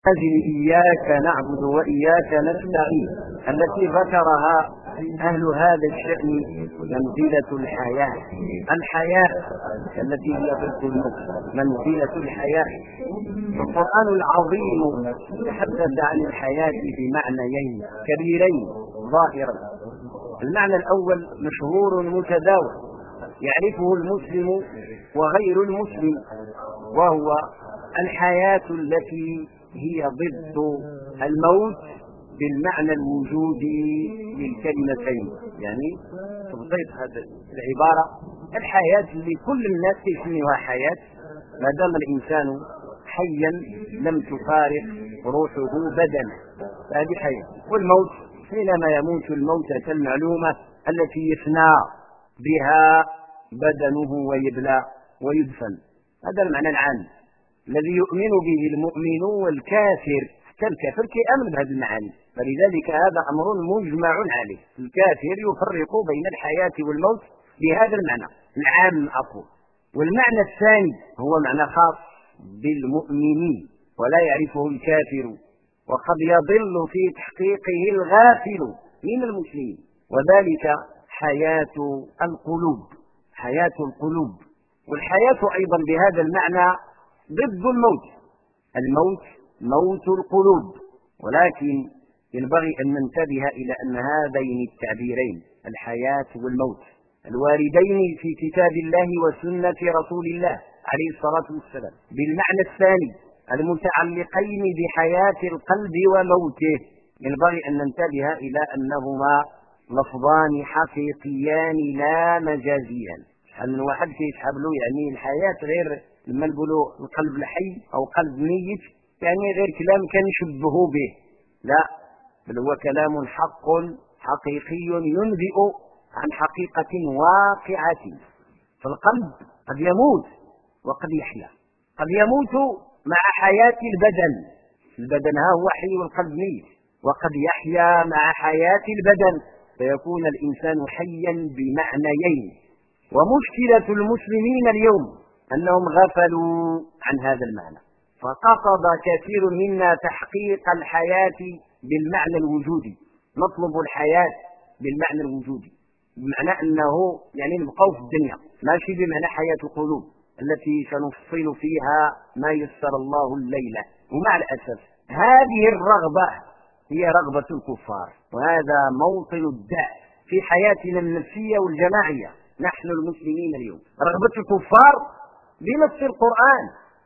هذه إياك نعبد وإياك نستعين التي ذكرها أهل هذا الشأن منزلة الحياة التي هي ضد الموت، منزلة الحياة. القرآن العظيم تحدث عن الحياة بمعنيين كبيرين ظاهرا. المعنى الأول مشهور متداول يعرفه المسلم وغير المسلم، وهو الحياة التي هي ضد الموت بالمعنى الوجودي للكلمتين. يعني تبسيط هذه العبارة، الحياة اللي كل الناس يسميها حياة ما دام الإنسان حيا لم تفارق روحه بدنه، هذه حياة. والموت حينما يموت الموتة المعلومة التي يفنى بها بدنه ويبلى ويدفن. هذا المعنى العام الذي يؤمن به المؤمن والكافر. حتى الكافر كيأمن بهذه المعاني، فلذلك هذا أمر مجمع عليه. الكافر يفرق بين الحياة والموت بهذا المعنى العام أقول. والمعنى الثاني هو معنى خاص بالمؤمنين ولا يعرفه الكافر، وقد يضل في تحقيقه الغافل من المسلمين، وذلك حياة القلوب. حياة القلوب، والحياة أيضا بهذا المعنى ضد الموت. الموت موت القلوب، ولكن ينبغي أن ننتبه إلى أن هذين التعبيرين الحياة والموت الواردين في كتاب الله وسنة رسول الله عليه الصلاة والسلام بالمعنى الثاني المتعلقين بحياة القلب وموته، ينبغي أن ننتبه إلى أنهما لفظان حقيقيان لا مجازيان. شحال من واحد كيسحب له يعني الحياة غير لما نقولوا القلب الحي أو قلب ميت، يعني غير كلام كان يشبهوا به، لا، بل هو كلام حق حقيقي ينبئ عن حقيقة واقعة. فالقلب قد يموت وقد يحيا، قد يموت مع حياة البدن ها هو حي والقلب ميت، وقد يحيا مع حياة البدن فيكون الإنسان حيا بمعنيين. ومشكلة المسلمين اليوم أنهم غفلوا عن هذا المعنى، فقصد كثير منا تحقيق الحياة بالمعنى الوجودي. نطلب الحياة بالمعنى الوجودي بمعنى أنه يعني نبقى في الدنيا، ماشي بمعنى حياة القلوب التي سنفصل فيها ما يسر الله الليلة. ومع الأسف هذه الرغبة هي رغبة الكفار، وهذا موطن الداء في حياتنا النفسية والجماعية نحن المسلمين اليوم. رغبة الكفار بنص القرآن: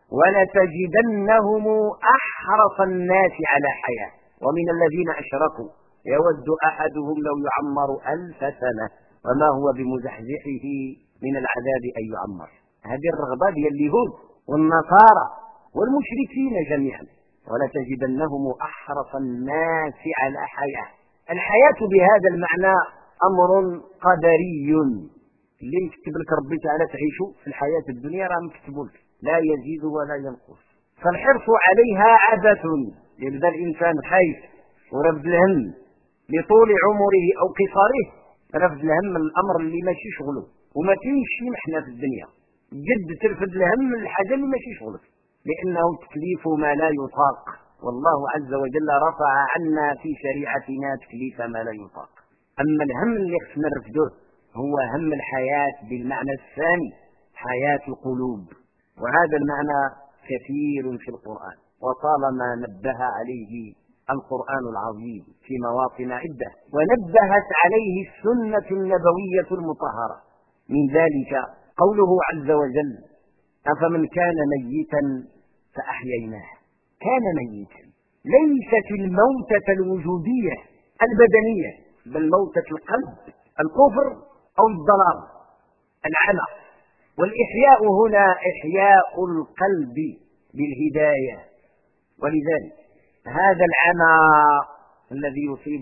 ولتجدنهم أحرص الناس على حياة ومن الذين أشركوا يود أحدهم لو يعمر 1000 سنة وما هو بمزحزحه من العذاب أن يعمر. هذه الرغبة هي اليهود والنصارى والمشركين جميعا. ولتجدنهم أحرص الناس على حياة. الحياة بهذا المعنى أمر قدري، اللي يكتب لك ربي تعالى تعيشوا في الحياة الدنيا راه مكتوب لك، لا يزيد ولا ينقص. فالحرص عليها عادة. يبدا الإنسان خايف ورفض الهم لطول عمره أو قصاره، رفض الهم الأمر اللي ماشي شغله، وما كاينش شي محنة في الدنيا جد ترفض الهم الحاجة اللي ماشي شغلك، لأنه تكليف ما لا يطاق، والله عز وجل رفع عنا في شريعتنا تكليف ما لا يطاق. أما الهم اللي خصنا نرفضه هو هم الحياة بالمعنى الثاني، حياة القلوب، وهذا المعنى كثير في القرآن، وطالما نبه عليه القرآن العظيم في مواطن عدة، ونبهت عليه السنة النبوية المطهرة. من ذلك قوله عز وجل: أفمن كان ميتا فأحييناه. كان ميتا ليست الموتة الوجودية البدنية، بل موتة القلب، الكفر أو الضلال، العمى. والإحياء هنا إحياء القلب بالهداية. ولذلك هذا العمى الذي يصيب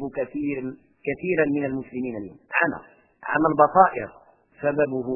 كثيرا من المسلمين اليوم، عمى البصائر، سببه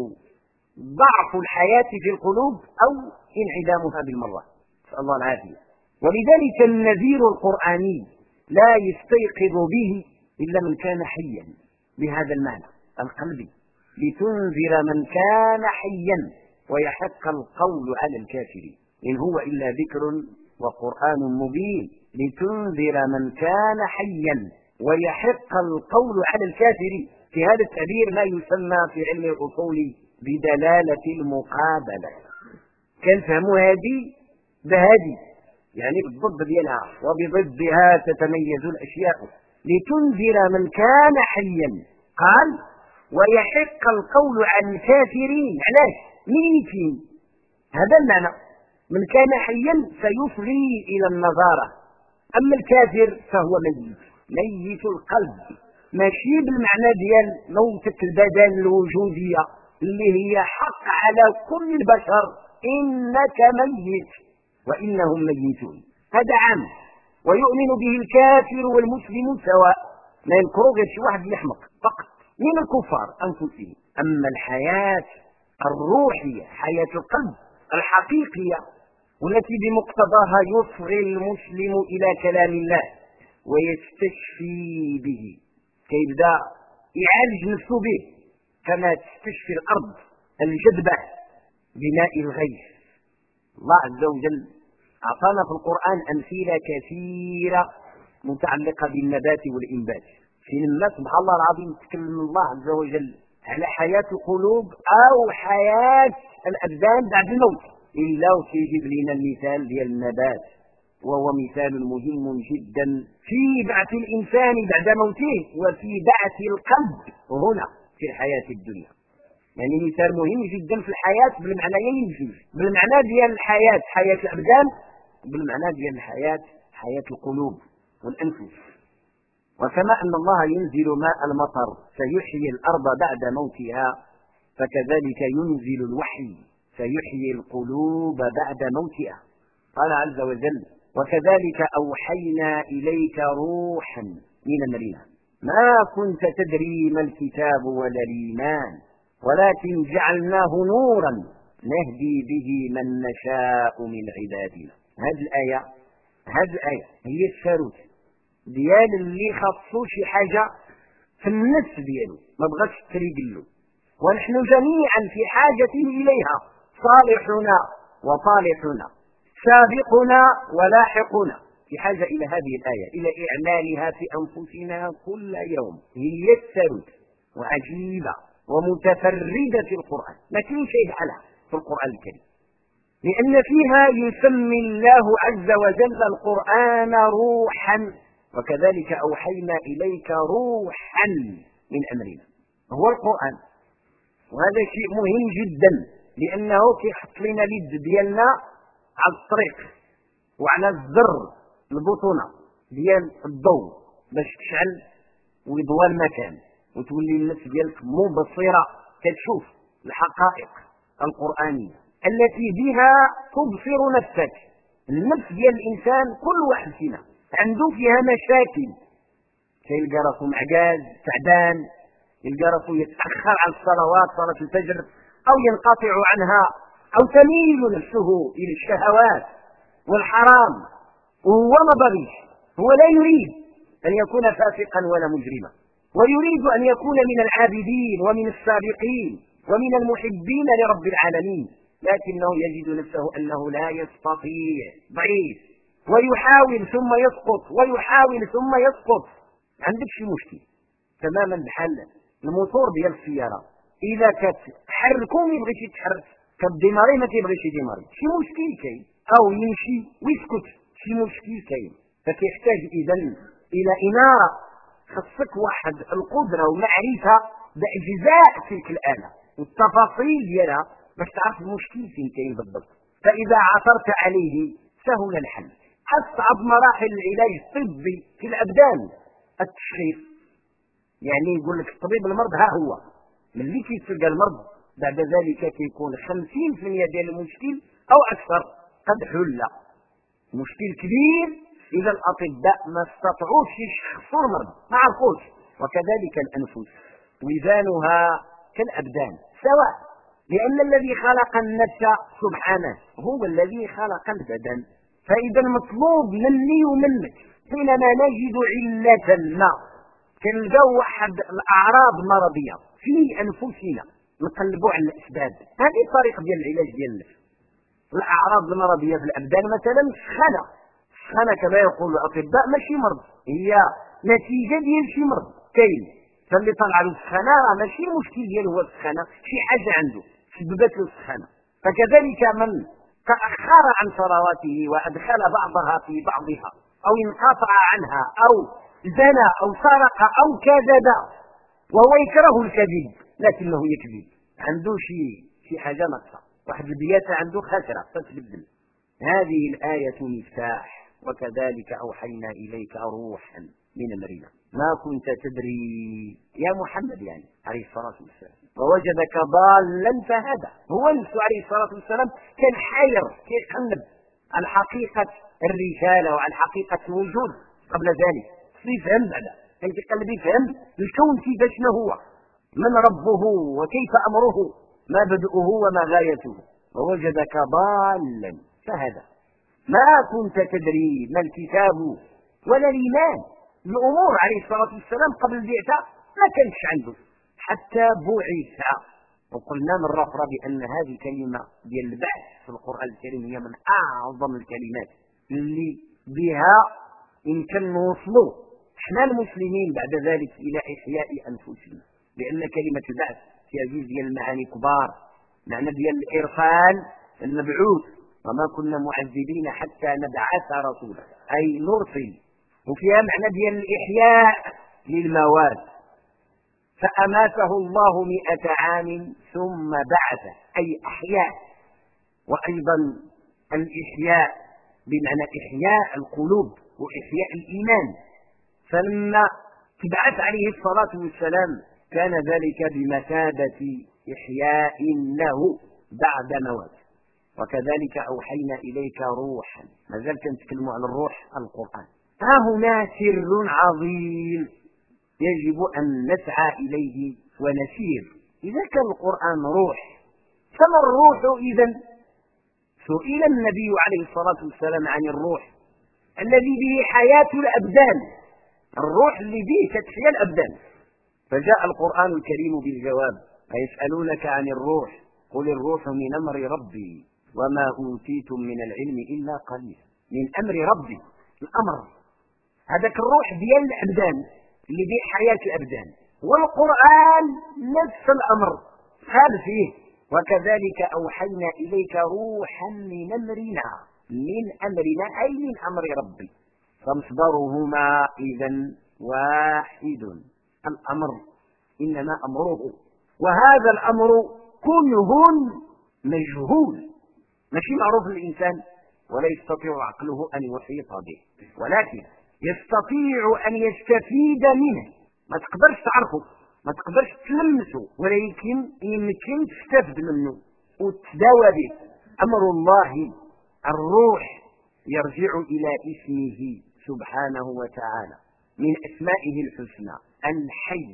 ضعف الحياة في القلوب أو انعدامها بالمرة، نسأل الله العافية. ولذلك النذير القرآني لا يستيقظ به إلا من كان حيا بهذا المعنى القلبي، لتنذر من كان حيا ويحق القول على الكافرين، إن هو إلا ذكر وقرآن مبين لتنذر من كان حيا ويحق القول على الكافرين. في هذا التعبير ما يسمى في علم الأصول بدلالة المقابلة. كان فهموا هذه بهذه، يعني بالضد ديالها وبضدها تتميز الأشياء. لتنذر من كان حيا، قال ويحق القول عن الكافرين. علاش؟ ميتين، هذا المعنى. من كان حيا سيفضي إلى النظارة، أما الكافر فهو ميت القلب، ماشي بالمعنى ديال موتة البدن الوجودية اللي هي حق على كل البشر، إنك ميت وإنهم ميتون. هذا عام، ويؤمن به الكافر والمسلم سواء، ما ينكروا غير شي واحد يحمق فقط من الكفار أنفسهم. أما الحياة الروحية، حياة القلب الحقيقية، والتي بمقتضاها يصغي المسلم إلى كلام الله ويستشفي به، كيبدا يعالج نفسه به كما تستشفي الأرض الجذبة بماء الغيث. الله عز وجل أعطانا في القرآن أمثلة كثيرة متعلقة بالنبات والإنبات. في الناس سبحان الله العظيم تكلم الله عز وجل على حياة القلوب أو حياة الأبدان بعد الموت، إلا ويجيب لنا المثال ديال النبات، وهو مثال مهم جدا في بعث الإنسان بعد موته وفي بعث القلب هنا في الحياة الدنيا. يعني مثال مهم جدا في الحياة بالمعنيين، بالمعنى ديال الحياة حياة الأبدان، بالمعنى ديال الحياة حياة القلوب والأنفس. وكما أن الله ينزل ماء المطر فيحيي الأرض بعد موتها، فكذلك ينزل الوحي فيحيي القلوب بعد موتها. قال عز وجل وكذلك أوحينا إليك روحا من أمرنا ما كنت تدري ما الكتاب ولا الإيمان ولكن جعلناه نورا نهدي به من نشاء من عبادنا. هذه الآية هي الثالث ديال اللي خاصو شي حاجة في النفس ديالو ما بغاش تريق له، ونحن جميعا في حاجة إليها، صالحنا وطالحنا، سابقنا ولاحقنا، في حاجة إلى هذه الآية، إلى إعمالها في أنفسنا كل يوم. هي الثالث وعجيبة ومتفردة في القرآن، ما كاين شيء بحالها في القرآن الكريم، لأن فيها يسمي الله عز وجل القرآن روحا. وكذلك أوحينا إليك روحا من أمرنا، هو القرآن. وهذا شيء مهم جدا، لأنه كيحط لنا اليد ديالنا على الطريق وعلى الزر البطونة ديال الضوء باش تشعل ويضوى المكان وتولي النفس ديالك مبصرة كتشوف الحقائق القرآنية التي بها تبصر نفسك. النفس ديال الإنسان كل واحد فينا عنده فيها مشاكل، كيلقى راسو معجاز تعبان، يلقى راسو يتأخر عن الصلوات صلاة الفجر أو ينقطع عنها أو تميل نفسه إلى الشهوات والحرام، وهو ما بغيش، هو لا يريد أن يكون فاسقا ولا مجرما، ويريد أن يكون من العابدين ومن السابقين ومن المحبين لرب العالمين، لكنه يجد نفسه أنه لا يستطيع، ضعيف، ويحاول ثم يسقط ويحاول ثم يسقط. عندك شي مشكل تماما بحال الموتور ديال السيارة، إذا كتحركو ما يبغيش يتحرك، كديماري ما كيبغيش يديماري، شي مشكل كاين، أو يمشي ويسكت، شي مشكل كاين. فكيحتاج إذن إلى إنارة، خصك واحد القدرة ومعرفة بأجزاء تلك الآلة والتفاصيل ديالها باش تعرف المشكل فين كاين بالضبط. فإذا عثرت عليه سهل الحل. أصعب مراحل العلاج الطبي في الأبدان التشخيص، يعني يقول لك الطبيب المرض ها هو، ملي كيتلقى المرض بعد ذلك كيكون 50% ديال المشكل أو أكثر قد حل. مشكل كبير إذا الأطباء ما استطاعوش يشخصوا المرض، ما عرفوش. وكذلك الأنفس وزانها كالأبدان سواء، لأن الذي خلق النفس سبحانه هو الذي خلق البدن. فإذا المطلوب مني ومنك حينما نجد علة ما، كنلقاو واحد الأعراض مرضية في أنفسنا، نقلبوا على الأسباب. هذه الطريقة ديال العلاج ديال النفس. الأعراض المرضية في الأبدان مثلا السخانة كما يقول الأطباء ماشي مرض، هي نتيجة ديال شي مرض كاين، فاللي طلع له السخانة راه ماشي مشكل ديالو هو السخانة، شي حاجة عنده سببت له السخانة. فكذلك من تأخر عن صلواته وأدخل بعضها في بعضها أو انقطع عنها أو زنى أو سرق أو كذب وهو يكره الكذب لكنه يكذب، عنده شي حاجة ناقصة، واحد البياسة عنده خسرة فتبدل. هذه الآية مفتاح. وكذلك أوحينا إليك روحا من أمرنا ما كنت تدري يا محمد يعني عليه الصلاة والسلام ووجدك ضالا فهدى. هو نفسه عليه الصلاة والسلام كان حير كيقلب عن حقيقة الرسالة وعن حقيقة الوجود قبل ذلك، يفهم بعدا كان كيقلب يفهم الكون كيفاش ما هو، من ربه وكيف أمره، ما بدؤه وما غايته. ووجدك ضالا فهدى. ما كنت تدري ما الكتاب ولا الإيمان، الأمور عليه الصلاة والسلام قبل البعثة ما كانش عنده حتى بعث. وقلنا مرة أخرى بأن هذه الكلمة ديال البعث في القرآن الكريم هي من أعظم الكلمات اللي بها يمكن نوصلوا احنا المسلمين بعد ذلك إلى إحياء أنفسنا، لأن كلمة البعث فيها جزء ديال المعاني كبار، معنى ديال الإرسال المبعوث، وما كنا معذبين حتى نبعث رسولا أي نرسل، وفيها معنى ديال الإحياء للمواد، فأماته الله 100 عام ثم بعث أي أحياء. وأيضا الإحياء بمعنى إحياء القلوب وإحياء الإيمان، فلما تبعث عليه الصلاة والسلام كان ذلك بمثابة إحياء له بعد موت. وكذلك أوحينا إليك روحا، ما زال نتكلم عن الروح القرآن. ها هنا سر عظيم يجب أن نسعى إليه ونسير. إذا كان القرآن روح فما الروح إذن؟ سئل النبي عليه الصلاة والسلام عن الروح الذي به حياة الأبدان، الروح اللي به تحيا الأبدان، فجاء القرآن الكريم بالجواب: يسألونك عن الروح قل الروح من أمر ربي وما أوتيتم من العلم إلا قليلا. من أمر ربي، الأمر هذاك الروح ديال الأبدان اللي به حياة الأبدان، والقرآن نفس الأمر قال فيه: وكذلك أوحينا إليك روحا من أمرنا، من أمرنا أي من أمر ربي، فمصدرهما إذن واحد، الأمر إنما أمره، وهذا الأمر كنه مجهول ماشي معروف للإنسان ولا يستطيع عقله أن يحيط به، ولكن يستطيع أن يستفيد منه. ما تقدرش تعرفه، ما تقدرش تلمسه، ولكن يمكن تستفد منه وتداوى به. أمر الله الروح يرجع إلى اسمه سبحانه وتعالى، من أسمائه الحسنى الحي،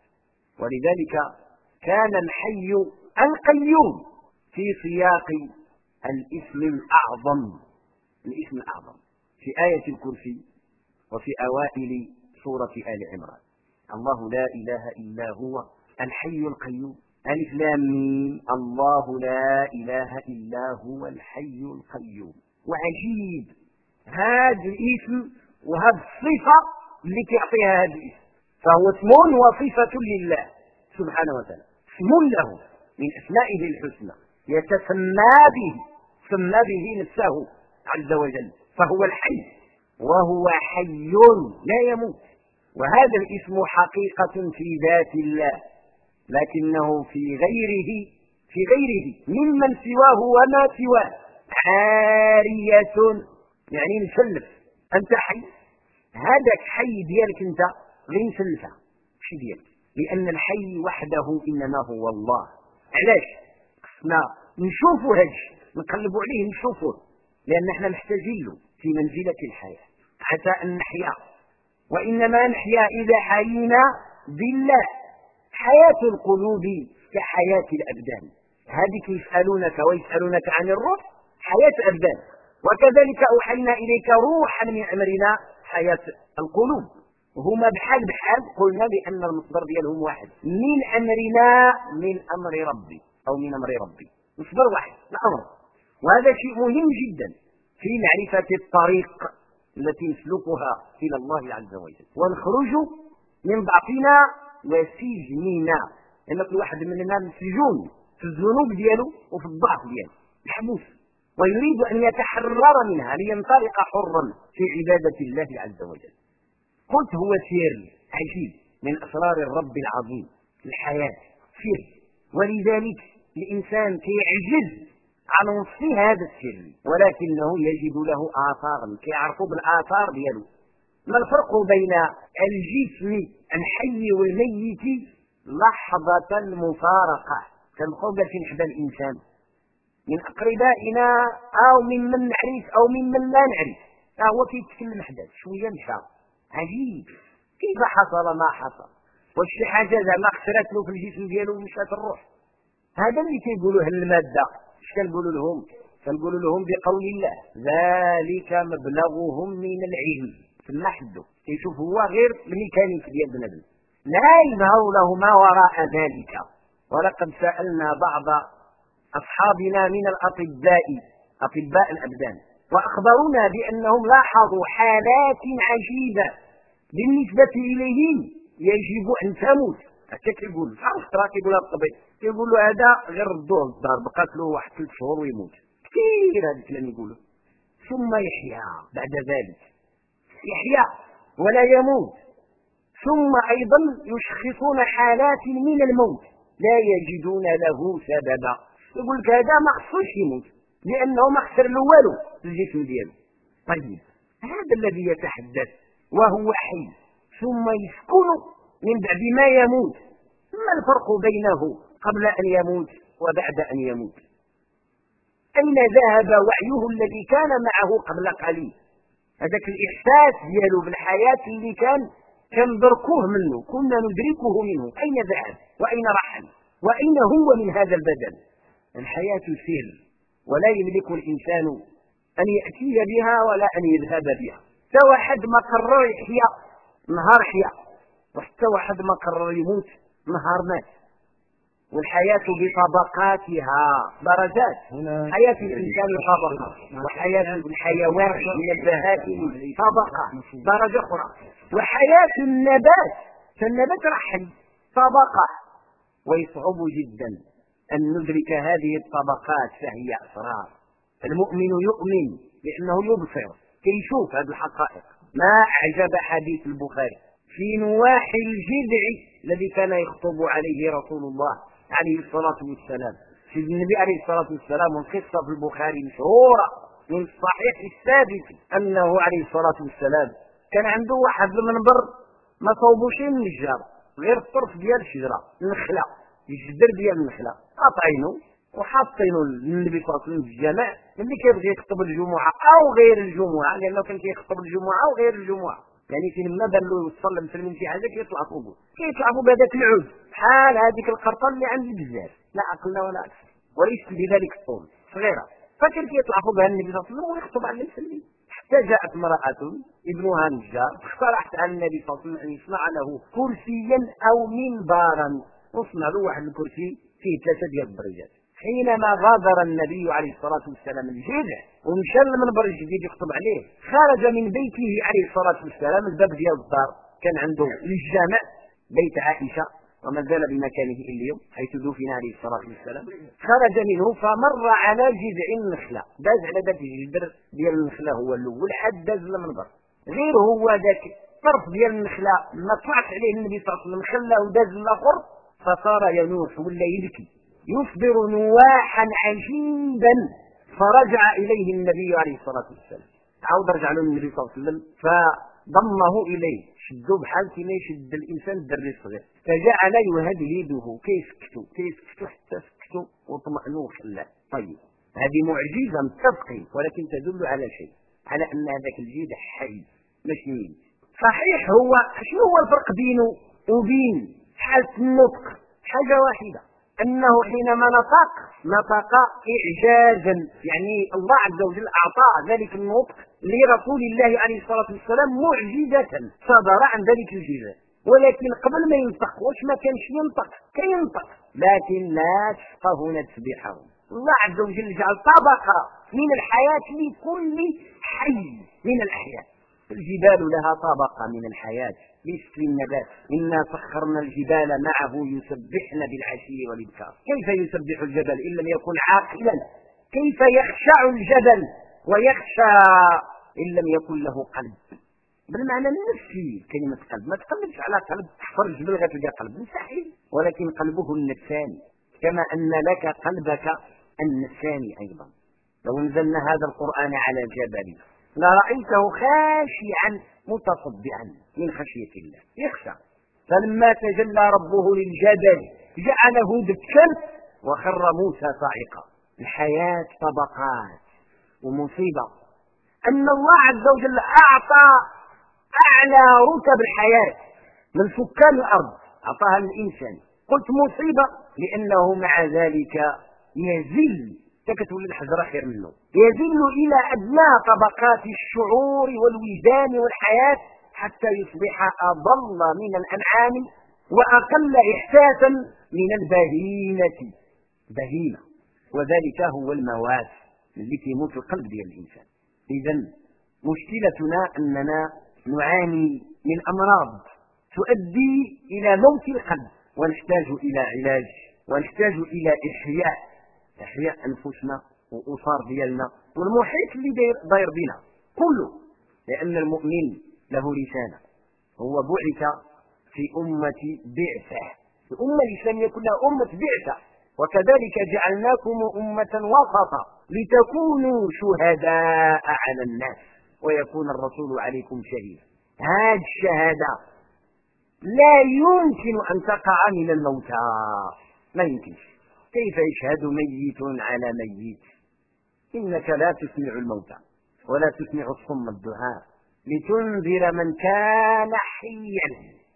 ولذلك كان الحي القيوم في سياق الاسم الأعظم، الاسم الأعظم في آية الكرسي وفي أوائل سورة آل عمران: الله لا إله إلا هو الحي القيوم، ألف لام ميم، الله لا إله إلا هو الحي القيوم. وعجيب هذا الاسم وهذه الصفة اللي كيعطيها هذا الاسم، فهو اسم وصفة لله سبحانه وتعالى، اسم له من أسمائه الحسنى يتسمى به، سمى به نفسه عز وجل، فهو الحي وهو حي لا يموت. وهذا الاسم حقيقة في ذات الله، لكنه في غيره ممن سواه وما سواه عارية، يعني نسلف. أنت حي، هذاك حي ديالك أنت غير نسلفها ماشي ديالك، لأن الحي وحده إنما هو الله. علاش خصنا نشوفوا هذا الشيء، نقلبوا عليه نشوفوه، لأن احنا محتاجين له في منزلة الحياة حتى أن نحيا، وإنما نحيا إذا حيينا بالله. حياة القلوب كحياة الأبدان، هذه ويسألونك عن الروح، حياة الأبدان. وكذلك أوحينا إليك روحا من أمرنا، حياة القلوب. هما بحال قلنا بأن المصدر ديالهم واحد، من أمرنا، من أمر ربي أو من أمر ربي، مصدر واحد الأمر. وهذا شيء مهم جدا في معرفة الطريق التي نسلكها إلى الله عز وجل، ونخرج من ضعفنا وسجننا، لأن كل واحد مننا مسجون في الذنوب دياله وفي الضعف دياله، محبوس، ويريد أن يتحرر منها لينطلق حرا في عبادة الله عز وجل. قلت هو سر عجيب من أسرار الرب العظيم الحياة، سر، ولذلك الإنسان كيعجز عن وصف هذا السر، ولكنه يجد له آثارا كيعرفوا بالآثار ديالو. ما الفرق بين الجسم الحي والميت لحظة المفارقة؟ كنبقاو جالسين حدا الإنسان من أقربائنا أو ممن نعرف أو ممن لا نعرف، هو كيتكلم حدا شوية مشى، عجيب كيف حصل ما حصل، واش شي حاجة زعما خسرت له في الجسم ديالو ومشات الروح؟ هذا اللي كيقولوه المادة. اش كنقولوا لهم؟ كنقولوا لهم بقول الله ذلك مبلغهم من العلم، في حده كيشوف هو غير الميكانيك ديال بنادم، لا يظهر له ما وراء ذلك. ولقد سألنا بعض أصحابنا من الأطباء أطباء الأبدان وأخبرونا بأنهم لاحظوا حالات عجيبة بالنسبة إليهم يجب أن تموت. هكا كيقول ترى كيقول الطبيب، كيقول له هذا غير ردوه للدار بقات له واحد 3 شهور ويموت، كثير هذا الكلام يقوله. ثم يحيا بعد ذلك، يحيا ولا يموت. ثم أيضا يشخصون حالات من الموت لا يجدون له سببا، يقول لك هذا ما خصوش يموت لأنه ما خسر له والو في الجسم ديالو. طيب هذا الذي يتحدث وهو حي ثم يسكن من بعد ما يموت، ما الفرق بينه قبل أن يموت وبعد أن يموت؟ أين ذهب وعيه الذي كان معه قبل قليل؟ هذاك الإحساس ديالو بالحياة اللي كان كندركوه منه، كنا ندركه منه، أين ذهب وأين رحل وأين هو من هذا البدن؟ الحياة سر، ولا يملك الإنسان أن يأتي بها ولا أن يذهب بها. حتى واحد ما قرر يحيا نهار حيا، وحتى واحد ما قرر يموت نهار مات. والحياة بطبقاتها درجات، حياة الإنسان طبقة، وحياة الحيوان من البهائم طبقة درجة أخرى، وحياة النبات فالنبات رحل طبقة. ويصعب جدا أن ندرك هذه الطبقات، فهي أسرار. المؤمن يؤمن لأنه يبصر كيشوف هذه الحقائق. ما أعجب حديث البخاري في نواحي الجذع الذي كان يخطب عليه رسول الله عليه الصلاة والسلام. سيد النبي عليه الصلاة والسلام، والقصة في البخاري مشهورة من الصحيح الثابت أنه عليه الصلاة والسلام كان عنده واحد المنبر ما صوبوش من الجار، غير الطرف ديال الشجرة النخلة، الجدر ديال النخلة قاطعينه وحاطينه النبي صلى الله عليه وسلم في الجامع ملي كيبغي يخطب الجمعة أو غير الجمعة، لأنه كان كيخطب الجمعة وغير الجمعة، يعني فين ما بان له يوصل لمسلمين شي حاجة كيطلع فوقه، كيطلع فوق هذاك العود بحال هذيك القرطة اللي عند بزاف، لا أقل ولا أكثر، وليس بذلك الطول صغيرة، فكان كيطلع فوقها النبي صلى الله عليه وسلم ويخطب على المسلمين. حتى جاءت امرأة ابنها نجار اقترحت على النبي صلى الله عليه وسلم أن يصنع له كرسيا أو منبرا، وصنع له واحد الكرسي فيه 3 ديال الدرجات. حينما غادر النبي عليه الصلاة والسلام الجذع ومشى للمنبر الجديد يخطب عليه، خرج من بيته عليه الصلاة والسلام الباب ديال الدار كان عنده للجامع بيت عائشة وما زال بمكانه إلى اليوم حيث دفن عليه الصلاة والسلام، خرج منه فمر على جذع النخلة، داز على ذاك الجذر ديال النخلة هو الأول حتى داز للمنبر، غير هو ذاك الطرف ديال النخلة ما طلعت عليه النبي صلى الله عليه وسلم خلاه وداز الآخر فصار ينوح ولا يبكي يصدر نواحا عجيبا. فرجع إليه النبي عليه الصلاة والسلام، عاود رجع له النبي صلى الله عليه وسلم فضمه إليه، شدوا بحال كما يشد الإنسان الدري الصغير، فجعل يهدهده كيسكتوا حتى سكتوا واطمأنوا وخلاه. طيب هذه معجزة متفقين، ولكن تدل على شيء، على أن هذاك الجيد حي ماشي ميت. صحيح هو شنو هو الفرق بينه وبين حالة النطق؟ حاجة واحدة، أنه حينما نطق إعجازا، يعني الله عز وجل أعطى ذلك النطق لرسول الله عليه الصلاة والسلام معجزة صدر عن ذلك الجزاء، ولكن قبل ما ينطق واش ما كانش ينطق؟ كينطق لكن لا تفقهون تسبيحهم الله عز وجل جعل طبقة من الحياة لكل حي من الأحياء. الجبال لها طبقة من الحياة مثل النبات. إنا سخرنا الجبال معه يسبحن بالعشي والإبكار. كيف يسبح الجبل إن لم يكن عاقلا؟ كيف يخشع الجبل ويخشى إن لم يكن له قلب؟ بالمعنى النفسي كلمة قلب. ما تقلبش على قلب تحفر الجبل غتلقى قلب مستحيل، ولكن قلبه النفساني، كما أن لك قلبك النفساني أيضا. لو نزلنا هذا القرآن على جبل لرأيته خاشعا متصدعا من خشية الله، يخشى. فلما تجلى ربه للجبل جعله دكا وخر موسى صاعقا. الحياة طبقات، ومصيبة أن الله عز وجل أعطى أعلى رتب الحياة من سكان الأرض، أعطاها للإنسان. قلت مصيبة لأنه مع ذلك يزل، تكتولي الحجر خير منه، يزل إلى أدنى طبقات الشعور والوجدان والحياة حتى يصبح أضل من الأنعام وأقل إحساسا من البهيمة. بهيمة، وذلك هو الموات اللي يموت القلب ديال الإنسان. إذن مشكلتنا أننا نعاني من أمراض تؤدي إلى موت القلب، ونحتاج إلى علاج، ونحتاج إلى إحياء أنفسنا وأسار ديالنا والمحيط اللي داير بنا كله. لأن المؤمن له رسالة، هو بعث في أمة بعثة، الأمة الإسلامية كلها أمة بعثة، وكذلك جعلناكم أمة وسطا لتكونوا شهداء على الناس ويكون الرسول عليكم شهيدا. هذه الشهادة لا يمكن أن تقع من الموتى، ما يمكنش. كيف يشهد ميت على ميت؟ إنك لا تسمع الموتى ولا تسمع الصم الدعاء لتنذر من كان حيا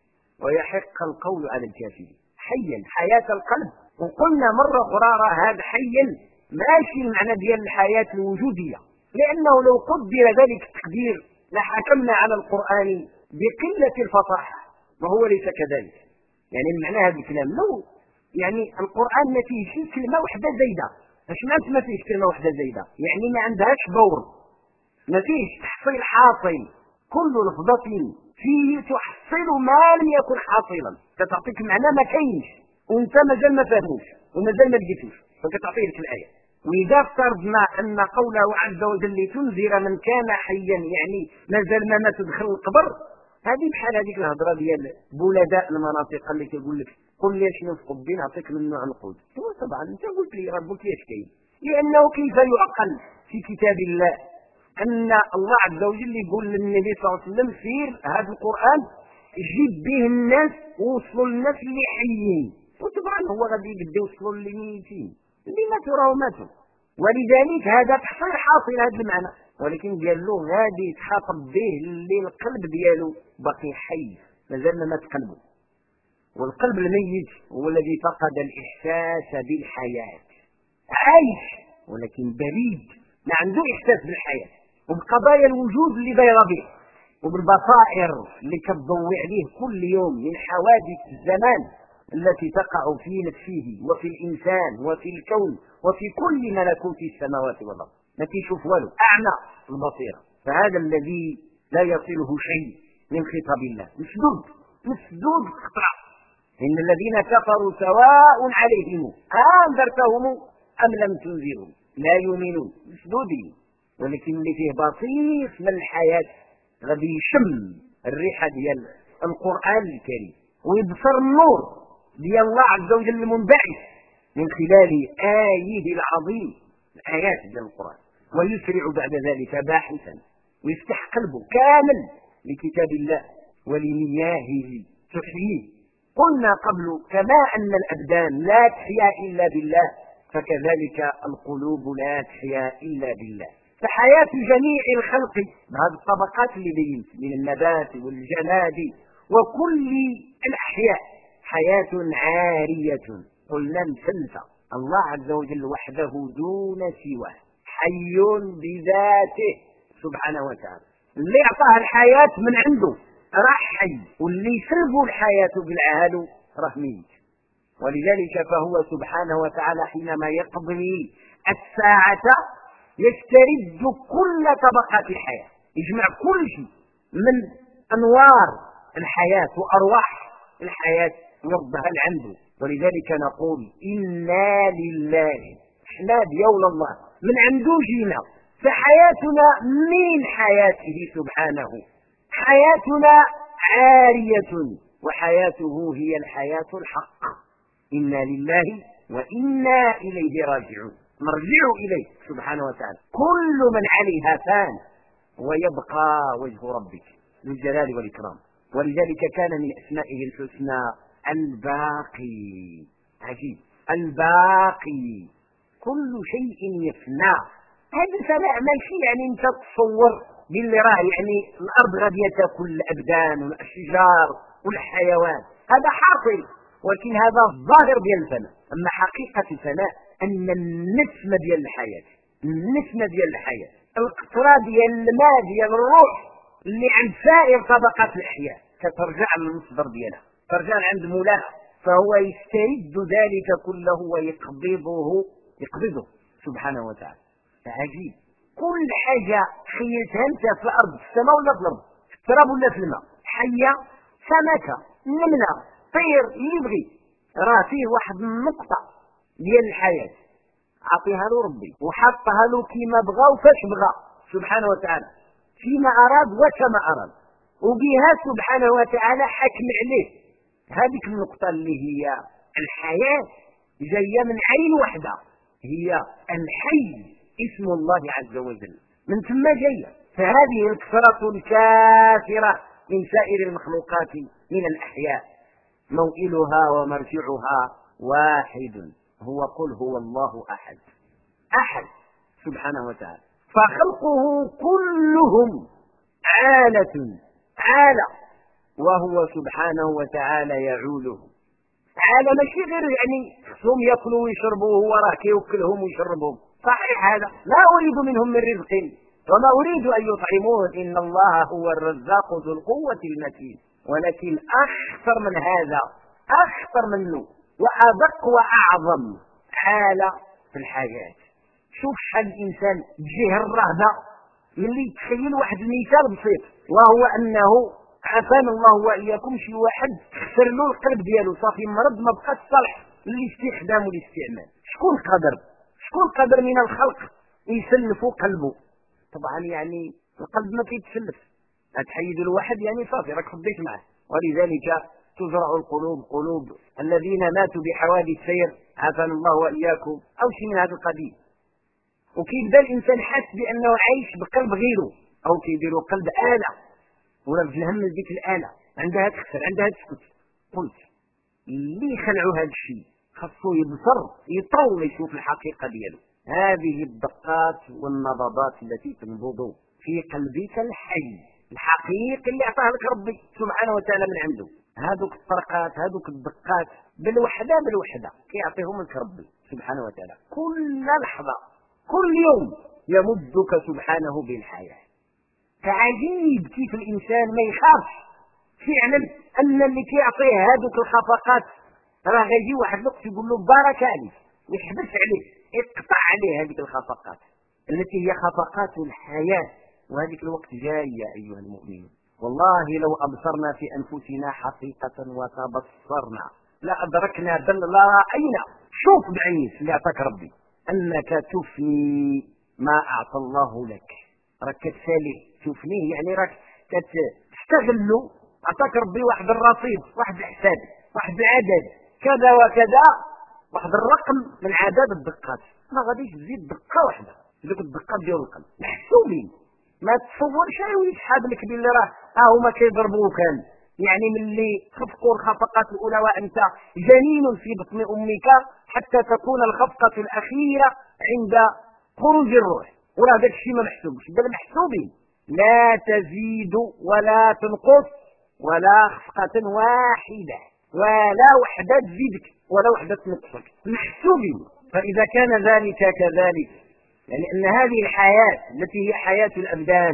ويحق القول على الكافرين. حيا، حياة القلب. وقلنا مرة أخرى هذا حيا ماشي المعنى ديال الحياة الوجودية، لأنه لو قدر ذلك التقدير لحكمنا على القرآن بقلة الفصاحة، وهو ليس كذلك. يعني المعنى هذا الكلام لو يعني القرآن ما فيه شي كلمة واحدة زايدة. اش معنات ما فيهش كلمة واحدة زايدة؟ يعني ما عندهاش دور، ما فيهش تحصيل حاصل. كل لفظة فيه تحصل ما لم يكن حاصلا، كتعطيك معنى ما كاينش وانت مازال ما فهموش ومازال ما لقيتوش، فكتعطيه لك الآية. وإذا افترضنا أن قوله عز وجل لتنذر من كان حيا يعني مازال ما تدخل القبر، هذه بحال هذيك الهضره ديال بلداء المناطق اللي كيقول لك قل لي شنو في قبي نعطيك منه عنقود. هو طبعا انت قلت لي راه قلت لي اش كاين، لانه كيف يعقل في كتاب الله ان الله عز وجل يقول للنبي صلى الله عليه وسلم سير هذا القران جيب به الناس ووصلوا للناس اللي حيين، وطبعا هو غادي يبدا يوصلوا اللي ميتين اللي ماتوا راهو ماتوا. ولذلك هذا تحصيل حاصل هذا المعنى، ولكن قال له غادي يتخاطب به اللي القلب ديالو باقي حي مازال ما مات قلبه. والقلب الميت هو الذي فقد الإحساس بالحياة، عايش ولكن بريد، ما عنده إحساس بالحياة وبقضايا الوجود اللي دايره به وبالبصائر اللي كتضوي عليه كل يوم من حوادث الزمان التي تقع في نفسه وفي الإنسان وفي الكون وفي كل ملكوت السماوات والأرض. ما كيشوف والو، أعمى البصيرة. فهذا الذي لا يصله شيء من خطاب الله، مسدود قطع. إن الذين كفروا سواء عليهم أنذرتهم أم لم تنذرهم لا يؤمنون، مسدودين. ولكن اللي فيه بسيط من الحياة غادي يشم الريحة ديال القرآن الكريم ويبصر النور ديال الله عز وجل المنبعث من خلال آيه العظيم، الآيات ديال القرآن، ويسرع بعد ذلك باحثا ويفتح قلبه كامل لكتاب الله ولمياهه تحييه. قلنا قبل كما أن الأبدان لا تحيا إلا بالله فكذلك القلوب لا تحيا إلا بالله. فحياة جميع الخلق بهذه الطبقات اللي بينت من النبات والجماد وكل الأحياء حياة عارية. قلنا مثلثة، الله عز وجل وحده دون سواه، حي بذاته سبحانه وتعالى. اللي أعطاها الحياة من عنده راح حي، واللي يسلبه الحياة بالعهل راه ميت. ولذلك فهو سبحانه وتعالى حينما يقضي الساعة يسترد كل طبقات الحياة، يجمع كل شيء من أنوار الحياة وأرواح الحياة يرضها عنده. ولذلك نقول إنا لله، احنا ديول الله، من عنده جينا، فحياتنا من حياته سبحانه، حياتنا عارية وحياته هي الحياة الحق. إنا لله وإنا إليه راجعون، نرجع إليه سبحانه وتعالى. كل من عليها فان ويبقى وجه ربك ذو الجلال والإكرام. ولذلك كان من أسمائه الحسنى الباقي. عجيب، الباقي، كل شيء يفنى. هذا الفناء ماشي يعني انت تصور باللي راه يعني الارض غاديه تاكل الابدان والاشجار والحيوان، هذا حاصل، ولكن هذا الظاهر ديال الفناء. اما حقيقه الفناء ان النسمه ديال الحياه، النسمه ديال الحياه، القطره ديال الماء ديال الروح اللي عند سائر طبقات الاحياء كترجع للمصدر ديالها، ترجع عند مولاها، فهو يسترد ذلك كله ويقبضه سبحانه وتعالى. عجيب، كل حاجة خيلتها انت في الارض، في السماء ولا في الارض، في التراب ولا في الماء، حية، سمكة، نملة، طير، اللي يبغي، راه فيه واحد النقطة ديال الحياة عطيها له ربي وحطها له كما بغى وفاش بغى سبحانه وتعالى، فيما أراد وكما أراد، وبها سبحانه وتعالى حكم عليه. هذه النقطة اللي هي الحياة جاية من عين واحدة، هي الحي، اسم الله عز وجل، من ثم جاية. فهذه الكثرة الكافرة من سائر المخلوقات من الأحياء موئلها ومرجعها واحد، هو قل هو الله أحد، أحد سبحانه وتعالى. فخلقه كلهم عالة وهو سبحانه وتعالى يعوله. عالة ماشي غير يعني خصهم يأكلوا ويشربوا، هو راه كيوكلهم ويشربهم، صحيح هذا، لا أريد منهم من رزق وما أريد أن يطعمون، إن الله هو الرزاق ذو القوة المتين. ولكن أخطر من هذا، أخطر منه وأدق وأعظم حالة في الحياة. شوف حال الإنسان تجيه الرهبة ملي يتخيل واحد المثال بسيط، وهو أنه عافانا الله وإياكم شي واحد خسر له القلب ديالو، صافي مرض ما بقاش صالح للاستخدام والاستعمال. شكون قدر من الخلق يسلفوا قلبه؟ طبعا يعني القلب ما كيتسلف، تحيد الواحد يعني صافي راك فضيت معه. ولذلك تزرع القلوب، قلوب الذين ماتوا بحوادث سير عافانا الله وإياكم أو شيء من هذا القبيل، وكيبدا الإنسان حاس بأنه عايش بقلب غيره، أو كيديروا قلب آلة ولا في الهم ديك الآلة عندها تخسر عندها تسكت. قلت اللي يخلعوا هذا الشيء خاصو يبصر يطول يشوف الحقيقة ديالو. هذه الدقات والنبضات التي تنبض في قلبك الحي الحقيقي اللي أعطاه لك ربي سبحانه وتعالى من عنده، هذوك الطرقات هذوك الدقات بالوحدة كيعطيهم لك ربي سبحانه وتعالى كل لحظة كل يوم، يمدك سبحانه بالحياة. فعجيب كيف الإنسان ما يخافش فعلا أن اللي كيعطيه هذوك الخفقات راه غيجي واحد الوقت يقول له بارك عليك، يحبس عليه، يقطع عليه هذه الخفقات التي هي خفقات الحياة. وهذه الوقت جاية أيها المؤمنون، والله لو أبصرنا في أنفسنا حقيقة وتبصرنا لأدركنا بل لا رأينا. شوف بعينيك اللي أعطاك ربي أنك تفني ما أعطى الله لك، راك تسالي تفنيه يعني راك تستغله. أعطاك ربي واحد الرصيد، واحد الحساب، واحد العدد كذا وكذا، واحد الرقم من عدد الدقات، ما غاديش تزيد دقة واحدة، ذوك الدقات ديال القلب محسوبين. ما تصورش ويسحب لك باللي راه هما كيضربوك كان يعني ملي خفقوا الخفقات الاولى وانت جنين في بطن امك حتى تكون الخفقه الاخيره عند خروج الروح، ولا هذا الشيء ما محسوبش، بل محسوبين. لا تزيد ولا تنقص ولا خفقه واحده، ولا وحده تزيدك ولا وحده تنقصك، محسوبين. فاذا كان ذلك كذلك، يعني أن هذه الحياة التي هي حياة الأبدان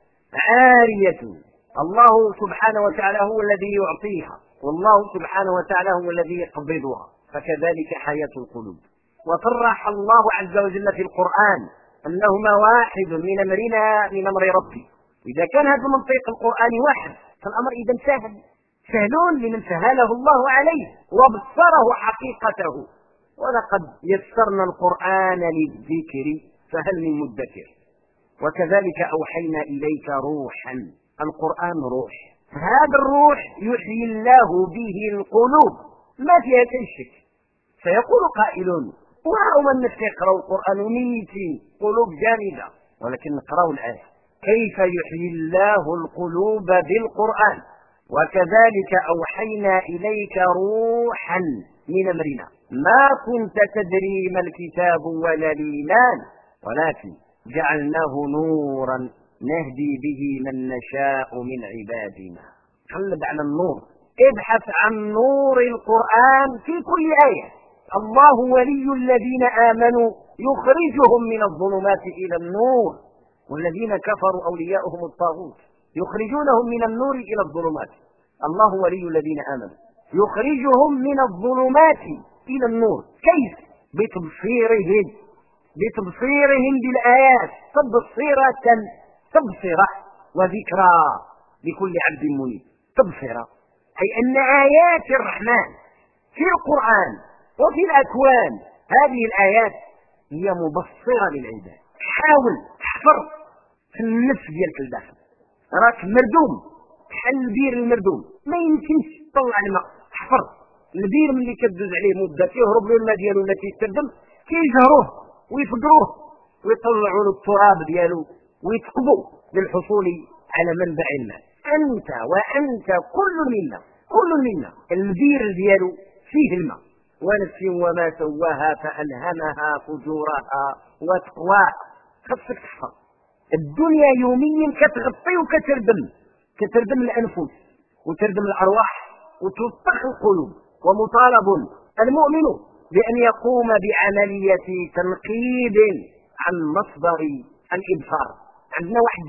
عارية، الله سبحانه وتعالى هو الذي يعطيها، والله سبحانه وتعالى هو الذي يقبضها، فكذلك حياة القلوب. وصرح الله عز وجل في القرآن أنهما واحد من أمرنا من أمر ربي. إذا كان هذا المنطق القرآني واحد فالأمر إذا سهل لمن سهله الله عليه وبصره حقيقته. ولقد يسرنا القرآن للذكر فهل من مدكر. وكذلك أوحينا إليك روحا، القرآن روح، هذا الروح يحيي الله به القلوب، ما فيها شيء شك. سيقول قائلون وهو الناس يقرأوا القرآن وميتين قلوب جامدة، ولكن نقرأوا الآية كيف يحيي الله القلوب بالقرآن. وكذلك أوحينا إليك روحا من أمرنا ما كنت تدري ما الكتاب ولا الإيمان ولكن جعلناه نورا نهدي به من نشاء من عبادنا. قلب على النور، ابحث عن نور القرآن في كل آية. الله ولي الذين آمنوا يخرجهم من الظلمات إلى النور والذين كفروا أولياؤهم الطاغوت يخرجونهم من النور إلى الظلمات. الله ولي الذين آمنوا يخرجهم من الظلمات إلى النور. كيف؟ بتبصيرهم بالآيات، تبصرة وذكرى لكل عبد منيب. تبصرة أي أن آيات الرحمن في القرآن وفي الأكوان هذه الآيات هي مبصرة للعباد. حاول تحفر في النفس ديالك الداخل، راك مردوم بحال البير المردوم، ما يمكنش تطلع الماء. تحفر البير ملي كتدوز عليه مده كيهرب له الماء ديالو ولا كيتردم، كيجهروه ويفجروه ويطلعوا له التراب ديالو ويتقبوا للحصول على منبع الماء. انت وانت كل منا البير ديالو فيه الماء. ونفس وما سواها فألهمها فجورها وتقواها. خصك تحفظ. الدنيا يوميا كتغطي كتردم الأنفس وتردم الأرواح وتوسخ القلوب. ومطالب المؤمن بأن يقوم بعملية تنقيب عن مصدر الإبصار. عندنا واحد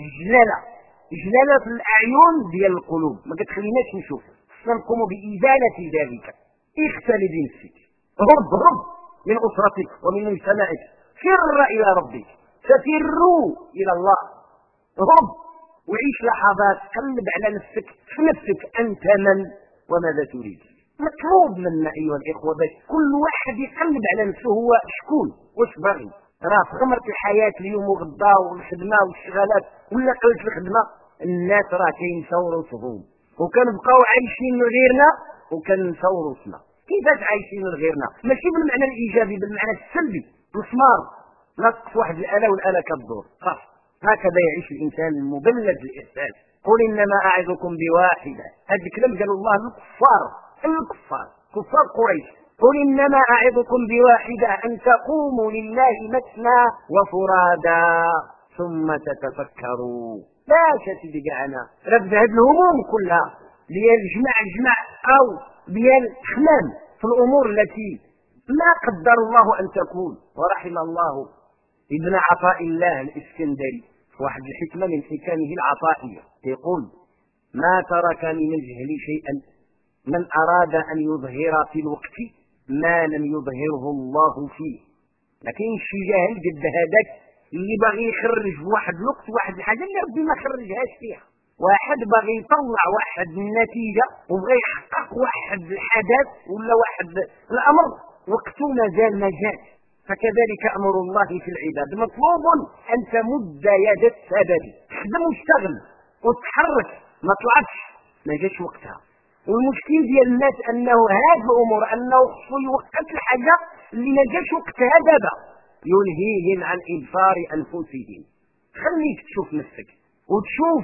جلالة في الأعين ديال القلوب ما كتخليناش نشوف. نقوم بإزالة ذلك. اختل بنفسك، هرب من أسرتك ومن مجتمعك، فر إلى ربك، ففروا إلى الله. هرب وعيش لحظات، قلب على نفسك في نفسك أنت من وماذا تريد. مطلوب منا أيها الإخوة باش كل واحد يقلب على نفسه هو شكون واش باغي. راه في غمرة الحياة اليوم وغدا والخدمة والشغالات ولا قلت الخدمة الناس راه كينساو روسهم وكنبقاو عايشين من غيرنا وكنساو روسنا. كيفاش عايشين من غيرنا؟ ماشي بالمعنى الإيجابي، بالمعنى السلبي. مسمار نقص واحد الآلة والآلة كتدور صح. هكذا يعيش الإنسان المبلد الإحساس. قل إنما أعظكم بواحدة. هذا الكلام قالوا الله الكفار كفار قريش. قل إنما أعظكم بواحدة أن تقوموا لله مثنى وفرادا ثم تتفكروا. لا شتي بقعنا رفض هذه الهموم كلها ديال الجمع أو ديال الحمام في الأمور التي ما قدر الله أن تكون. ورحم الله ابن عطاء الله الإسكندري واحد الحكمة من حكمه العطائية يقول ما ترك من الجهل شيئا من أراد أن يظهر في الوقت ما لم يظهره الله فيه. لكن شي جاهل قد هذاك اللي باغي يخرج واحد الوقت واحد الحاجة اللي ربي ما خرجهاش فيها. واحد باغي يطلع واحد النتيجة وبغى يحقق واحد الحدث ولا واحد الأمر وقته مازال ما جاش. فكذلك أمر الله في العباد. مطلوب أن تمد يد السبب، تخدم واشتغل وتحرك، ما طلعتش ما جاش وقتها. والمشكل ديال الناس أنه هذه الأمور أنه خصو يوقت الحاجة اللي ما جاش وقتها دابا يلهيهم عن إبصار أنفسهم. خليك تشوف نفسك وتشوف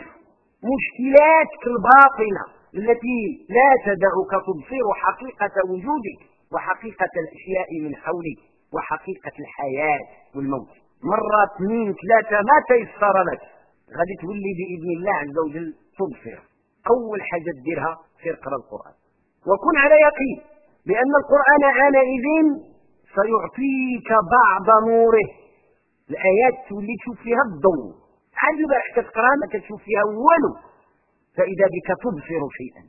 مشكلاتك الباطنة التي لا تدعك تبصر حقيقة وجودك وحقيقة الأشياء من حولك وحقيقة الحياة والموت. مرة 2 3 ما تيسر لك غادي تولي بإذن الله عز وجل تبصر. أول حاجة تديرها في اقرأ القرآن وكن على يقين بأن القرآن آنئذ سيعطيك بعض نوره. الآيات تولي تشوف فيها الضوء، عاد البارح تقرأ ما تشوف فيها والو، فإذا بك تبصر شيئا.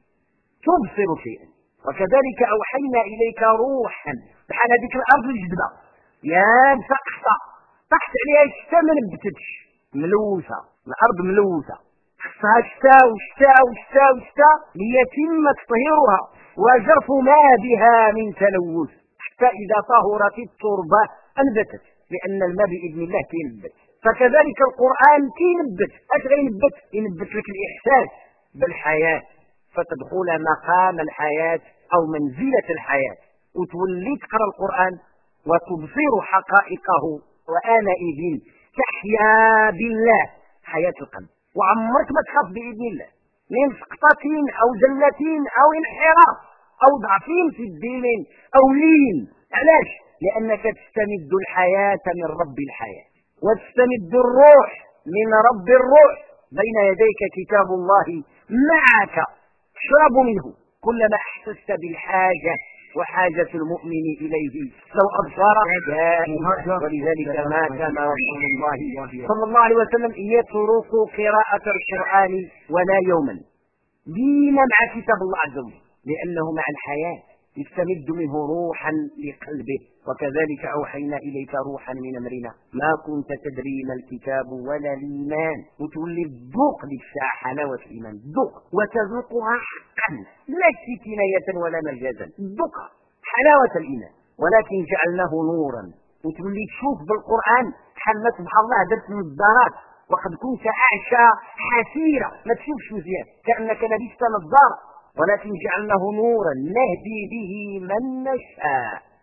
وكذلك أوحينا إليك روحا بحال هذيك الأرض الجدبة يا سقطة طحت عليها الشتاء ما نبتتش، ملوثة الأرض ملوثة، خصها شتاء وشتاء وشتاء وشتاء ليتم تطهيرها وجرف ما بها من تلوث حتى إذا طهرت التربة أنبتت، لأن الماء بإذن الله كينبت. فكذلك القرآن كينبت. اش غينبت؟ ينبت لك الإحساس بالحياة، فتدخل مقام الحياة أو منزلة الحياة، وتولي تقرأ القرآن وتبصر حقائقه، وآنئذ تحيا بالله حياة القلب، وعمرك ما تخاف بإذن الله من سقطة أو زلة أو انحراف أو ضعف في الدين أو لين. علاش؟ لأنك تستمد الحياة من رب الحياة، وتستمد الروح من رب الروح. بين يديك كتاب الله معك، اشرب منه كلما احسست بالحاجة، وحاجة المؤمن إليه لو أبصر. ولذلك ما كان رسول الله صلى الله عليه وسلم يترك قراءة القرآن ولا يوما، دينا مع كتاب الله عز وجل، لأنه مع الحياة يستمد منه روحا لقلبه. وكذلك أوحينا إليك روحا من أمرنا ما كنت تدري ما الكتاب ولا الإيمان، وتولي الذوق للساعة حلاوة الإيمان، ذوق وتذوقها حقا لا كناية ولا مجازا، ذوق حلاوة الإيمان. ولكن جعلناه نورا، وتولي تشوف بالقرآن حلت سبحان الله درت نظارات، وقد كنت أعشى حسيرة ما تشوفش مزيان كأنك لبست نظارة، ولكن جعلناه نورا نهدي به من نشاء